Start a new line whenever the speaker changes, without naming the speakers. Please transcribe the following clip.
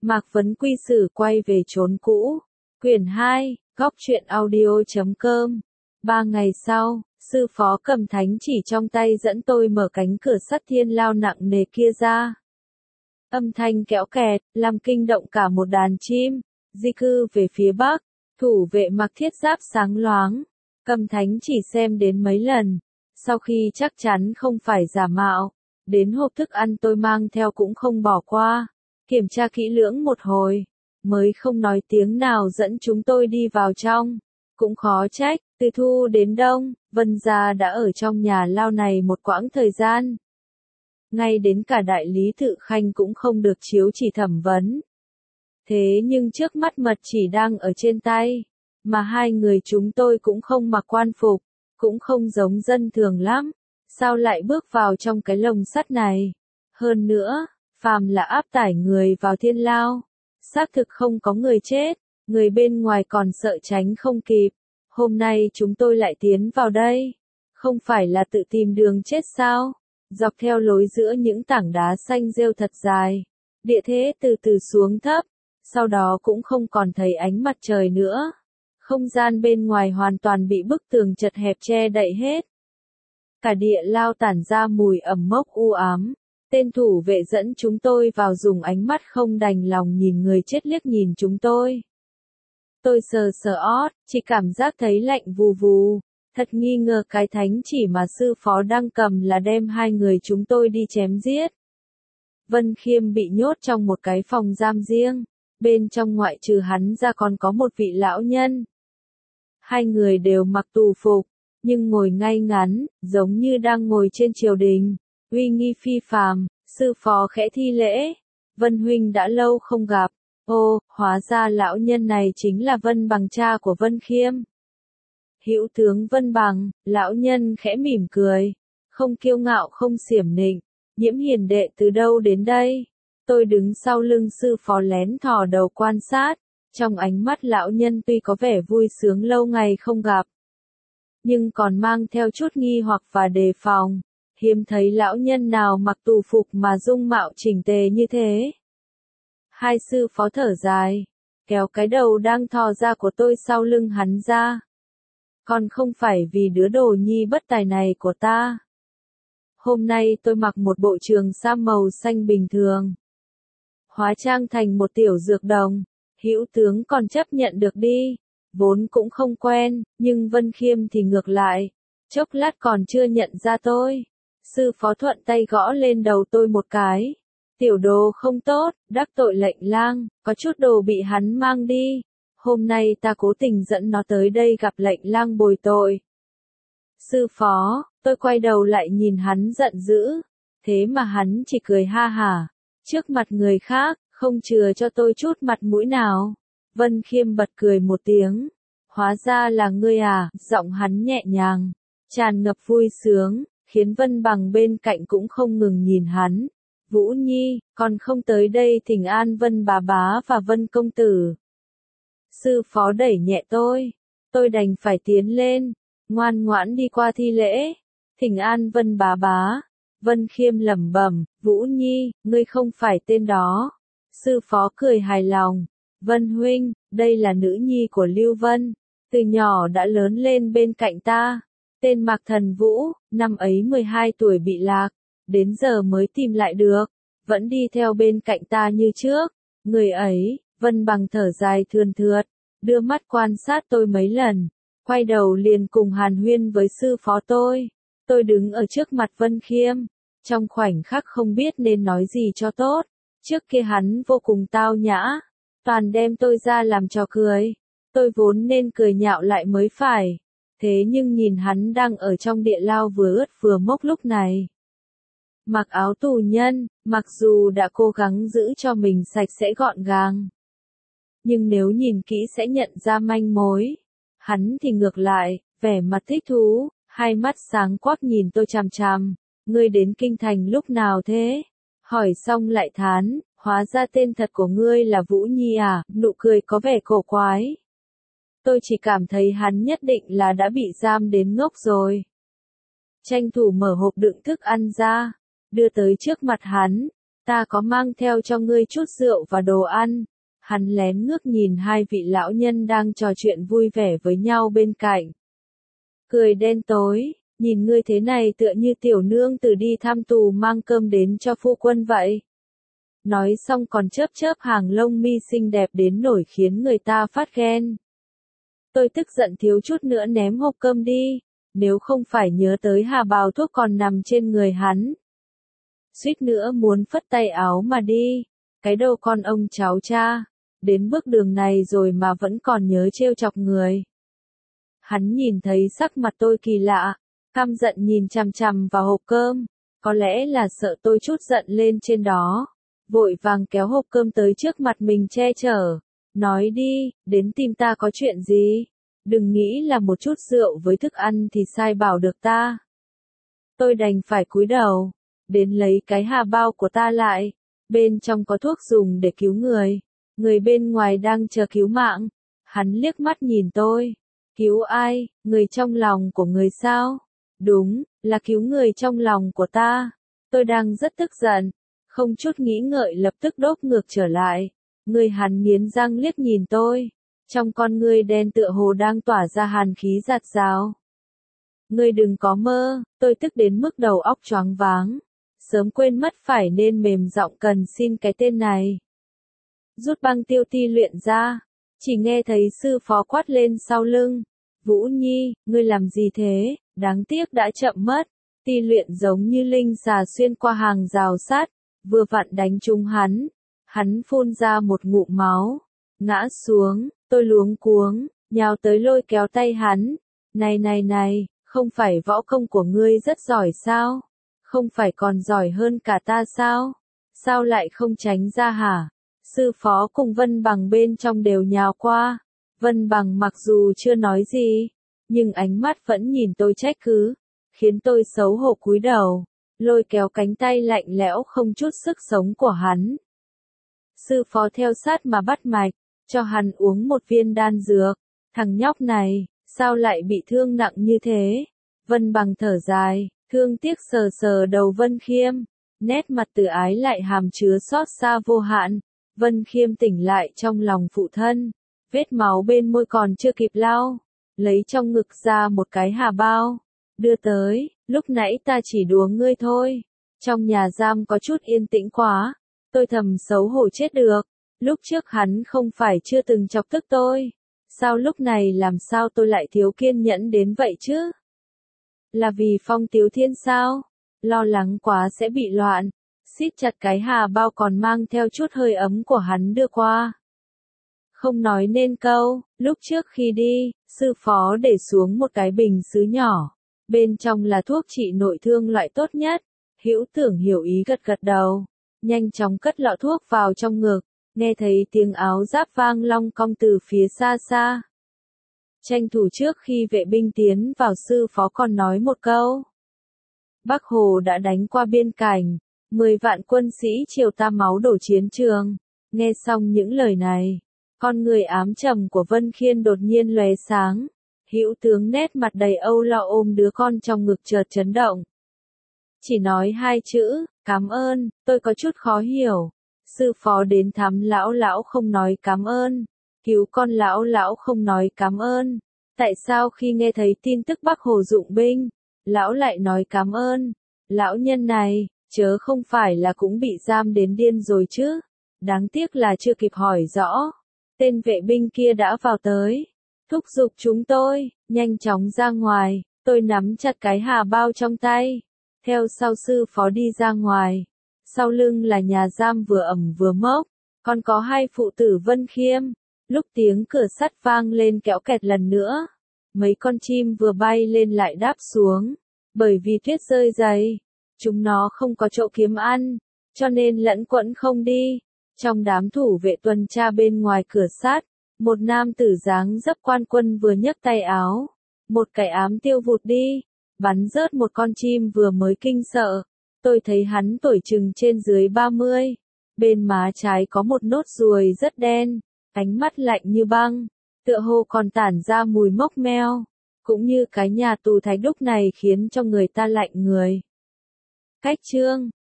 Mạc Vấn Quy Sử quay về chốn cũ. Quyển 2, Góc truyện audio.com. 3 ngày sau, sư phó cầm thánh chỉ trong tay dẫn tôi mở cánh cửa sắt thiên lao nặng nề kia ra. Âm thanh kéo kẹt, làm kinh động cả một đàn chim, di cư về phía bắc, thủ vệ mặc thiết giáp sáng loáng. Cầm thánh chỉ xem đến mấy lần, sau khi chắc chắn không phải giả mạo, đến hộp thức ăn tôi mang theo cũng không bỏ qua, kiểm tra kỹ lưỡng một hồi, mới không nói tiếng nào dẫn chúng tôi đi vào trong. Cũng khó trách, từ thu đến đông, Vân gia đã ở trong nhà lao này một quãng thời gian. Ngay đến cả đại lý Tự Khanh cũng không được chiếu chỉ thẩm vấn. Thế nhưng trước mắt mật chỉ đang ở trên tay, mà hai người chúng tôi cũng không mặc quan phục, cũng không giống dân thường lắm, sao lại bước vào trong cái lồng sắt này? Hơn nữa, phàm là áp tải người vào thiên lao, xác thực không có người chết, người bên ngoài còn sợ tránh không kịp. Hôm nay chúng tôi lại tiến vào đây, không phải là tự tìm đường chết sao? Dọc theo lối giữa những tảng đá xanh rêu thật dài, địa thế từ từ xuống thấp, sau đó cũng không còn thấy ánh mặt trời nữa. Không gian bên ngoài hoàn toàn bị bức tường chật hẹp che đậy hết. Cả địa lao tản ra mùi ẩm mốc u ám. Tên thủ vệ dẫn chúng tôi vào dùng ánh mắt không đành lòng nhìn người chết liếc nhìn chúng tôi. Tôi sờ sờ ót, chỉ cảm giác thấy lạnh vù vù. Thật nghi ngờ cái thánh chỉ mà sư phó đang cầm là đem hai người chúng tôi đi chém giết. Vân Khiêm bị nhốt trong một cái phòng giam riêng. Bên trong ngoại trừ hắn ra còn có một vị lão nhân. Hai người đều mặc tù phục, nhưng ngồi ngay ngắn, giống như đang ngồi trên triều đình, uy nghi phi phàm. Sư phó khẽ thi lễ, Vân huynh đã lâu không gặp. Ô, hóa ra lão nhân này chính là Vân Bằng, cha của Vân Khiêm. Hữu tướng Vân Bằng, lão nhân khẽ mỉm cười, không kiêu ngạo không xiểm nịnh. Nhiễm hiền đệ từ đâu đến đây? Tôi đứng sau lưng sư phó lén thò đầu quan sát, trong ánh mắt lão nhân tuy có vẻ vui sướng lâu ngày không gặp, nhưng còn mang theo chút nghi hoặc và đề phòng. Hiếm thấy lão nhân nào mặc tù phục mà dung mạo chỉnh tề như thế. Hai sư phó thở dài, kéo cái đầu đang thò ra của tôi sau lưng hắn ra. Còn không phải vì đứa đồ nhi bất tài này của ta. Hôm nay tôi mặc một bộ trường sam màu xanh bình thường, hóa trang thành một tiểu dược đồng. Hữu tướng còn chấp nhận được đi, vốn cũng không quen, nhưng Vân Khiêm thì ngược lại, chốc lát còn chưa nhận ra tôi. Sư phó thuận tay gõ lên đầu tôi một cái. Tiểu đồ không tốt, đắc tội lệnh lang, có chút đồ bị hắn mang đi. Hôm nay ta cố tình dẫn nó tới đây gặp lệnh lang bồi tội. Sư phó, tôi quay đầu lại nhìn hắn giận dữ. Thế mà hắn chỉ cười ha hả, trước mặt người khác, không chừa cho tôi chút mặt mũi nào. Vân Khiêm bật cười một tiếng. Hóa ra là ngươi à, giọng hắn nhẹ nhàng, tràn ngập vui sướng, khiến Vân Bằng bên cạnh cũng không ngừng nhìn hắn. Vũ Nhi, còn không tới đây thỉnh an Vân bà bá và Vân công tử. Sư phó đẩy nhẹ tôi đành phải tiến lên, ngoan ngoãn đi qua thi lễ. Thỉnh an Vân bà bá. Vân Khiêm lẩm bẩm, Vũ Nhi, ngươi không phải tên đó. Sư phó cười hài lòng. Vân huynh, đây là nữ nhi của Lưu Vân, từ nhỏ đã lớn lên bên cạnh ta. Tên Mạc Thần Vũ, năm ấy 12 tuổi bị lạc, đến giờ mới tìm lại được, vẫn đi theo bên cạnh ta như trước. Người ấy, Vân Bằng thở dài thườn thượt, đưa mắt quan sát tôi mấy lần, quay đầu liền cùng hàn huyên với sư phó tôi. Tôi đứng ở trước mặt Vân Khiêm, trong khoảnh khắc không biết nên nói gì cho tốt. Trước kia hắn vô cùng tao nhã, toàn đem tôi ra làm trò cười. Tôi vốn nên cười nhạo lại mới phải. Thế nhưng nhìn hắn đang ở trong địa lao vừa ướt vừa mốc lúc này. Mặc áo tù nhân, mặc dù đã cố gắng giữ cho mình sạch sẽ gọn gàng, nhưng nếu nhìn kỹ sẽ nhận ra manh mối. Hắn thì ngược lại, vẻ mặt thích thú, hai mắt sáng quắc nhìn tôi chằm chằm. Ngươi đến kinh thành lúc nào thế? Hỏi xong lại thán, hóa ra tên thật của ngươi là Vũ Nhi à? Nụ cười có vẻ cổ quái. Tôi chỉ cảm thấy hắn nhất định là đã bị giam đến ngốc rồi. Tranh thủ mở hộp đựng thức ăn ra, đưa tới trước mặt hắn. ta có mang theo cho ngươi chút rượu và đồ ăn. Hắn lén ngước nhìn hai vị lão nhân đang trò chuyện vui vẻ với nhau bên cạnh. Cười đen tối, nhìn ngươi thế này tựa như tiểu nương tử đi thăm tù mang cơm đến cho phu quân vậy. Nói xong còn chớp chớp hàng lông mi xinh đẹp đến nổi khiến người ta phát ghen. Tôi tức giận thiếu chút nữa ném hộp cơm đi, nếu không phải nhớ tới hà bào thuốc còn nằm trên người hắn. Suýt nữa muốn phất tay áo mà đi, cái đầu con ông cháu cha, đến bước đường này rồi mà vẫn còn nhớ trêu chọc người. Hắn nhìn thấy sắc mặt tôi kỳ lạ, căm giận nhìn chằm chằm vào hộp cơm, có lẽ là sợ tôi chút giận lên trên đó. Vội vàng kéo hộp cơm tới trước mặt mình che chở, nói đi, đến tìm ta có chuyện gì, đừng nghĩ là một chút rượu với thức ăn thì sai bảo được ta. Tôi đành phải cúi đầu, đến lấy cái hà bao của ta lại, bên trong có thuốc dùng để cứu người, người bên ngoài đang chờ cứu mạng. Hắn liếc mắt nhìn tôi, cứu ai, người trong lòng của người sao? Đúng, là cứu người trong lòng của ta. Tôi đang rất tức giận. Không chút nghĩ ngợi lập tức đốt ngược trở lại. Người hắn nghiến răng liếc nhìn tôi. Trong con ngươi đen tựa hồ đang tỏa ra hàn khí giạt rào. Ngươi đừng có mơ, tôi tức đến mức đầu óc choáng váng. Sớm quên mất phải nên mềm giọng cần xin cái tên này. Rút băng tiêu ti luyện ra. Chỉ nghe thấy sư phó quát lên sau lưng. Vũ Nhi, ngươi làm gì thế? Đáng tiếc đã chậm mất. Ti luyện giống như linh xà xuyên qua hàng rào sắt. Vừa vặn đánh trúng hắn. Hắn phun ra một ngụm máu. Ngã xuống, tôi luống cuống, nhào tới lôi kéo tay hắn. Này, không phải võ công của ngươi rất giỏi sao? Không phải còn giỏi hơn cả ta sao? Sao lại không tránh ra hả? Sư phó cùng Vân Bằng bên trong đều nhào qua. Vân Bằng mặc dù chưa nói gì, nhưng ánh mắt vẫn nhìn tôi trách cứ, khiến tôi xấu hổ cúi đầu, lôi kéo cánh tay lạnh lẽo không chút sức sống của hắn. Sư phó theo sát mà bắt mạch, cho hắn uống một viên đan dược. Thằng nhóc này, sao lại bị thương nặng như thế? Vân Bằng thở dài, thương tiếc sờ sờ đầu Vân Khiêm, nét mặt từ ái lại hàm chứa xót xa vô hạn. Vân Khiêm tỉnh lại trong lòng phụ thân, vết máu bên môi còn chưa kịp lau, lấy trong ngực ra một cái hà bao, đưa tới, lúc nãy ta chỉ đùa ngươi thôi. Trong nhà giam có chút yên tĩnh quá, tôi thầm xấu hổ chết được, lúc trước hắn không phải chưa từng chọc tức tôi, sao lúc này làm sao tôi lại thiếu kiên nhẫn đến vậy chứ? Là vì Phong Tiếu Thiên sao? Lo lắng quá sẽ bị loạn, siết chặt cái hà bao còn mang theo chút hơi ấm của hắn đưa qua. Không nói nên câu, lúc trước khi đi, sư phó để xuống một cái bình sứ nhỏ, bên trong là thuốc trị nội thương loại tốt nhất. Hữu Tưởng hiểu ý gật gật đầu, nhanh chóng cất lọ thuốc vào trong ngực, nghe thấy tiếng áo giáp vang long cong từ phía xa xa. Tranh thủ trước khi vệ binh tiến vào, sư phó còn nói một câu. Bắc Hồ đã đánh qua biên cảnh, 10 vạn quân sĩ triều ta máu đổ chiến trường. Nghe xong những lời này, con người ám trầm của Vân Khiên đột nhiên lóe sáng. Hữu tướng nét mặt đầy âu lo ôm đứa con trong ngực chợt chấn động. Chỉ nói 2 chữ, cảm ơn, tôi có chút khó hiểu. Sư phó đến thăm lão không nói cảm ơn. Cứu con lão không nói cảm ơn. Tại sao khi nghe thấy tin tức Bắc Hồ dụng binh, lão lại nói cảm ơn? Lão nhân này, chớ không phải là cũng bị giam đến điên rồi chứ? Đáng tiếc là chưa kịp hỏi rõ. Tên vệ binh kia đã vào tới, thúc giục chúng tôi, nhanh chóng ra ngoài. Tôi nắm chặt cái hà bao trong tay, theo sau sư phó đi ra ngoài. Sau lưng là nhà giam vừa ẩm vừa mốc, còn có 2 phụ tử Vân Khiêm. Lúc tiếng cửa sắt vang lên kéo kẹt lần nữa, mấy con chim vừa bay lên lại đáp xuống, bởi vì tuyết rơi dày, chúng nó không có chỗ kiếm ăn, cho nên lẫn quẫn không đi. Trong đám thủ vệ tuần tra bên ngoài cửa sắt, một nam tử dáng dấp quan quân vừa nhấc tay áo, một cái ám tiêu vụt đi, bắn rớt một con chim vừa mới kinh sợ. Tôi thấy hắn tuổi chừng trên dưới 30, bên má trái có một nốt ruồi rất đen, ánh mắt lạnh như băng, tựa hồ còn tản ra mùi mốc meo, cũng như cái nhà tù Thái Đúc này khiến cho người ta lạnh người. Cách chương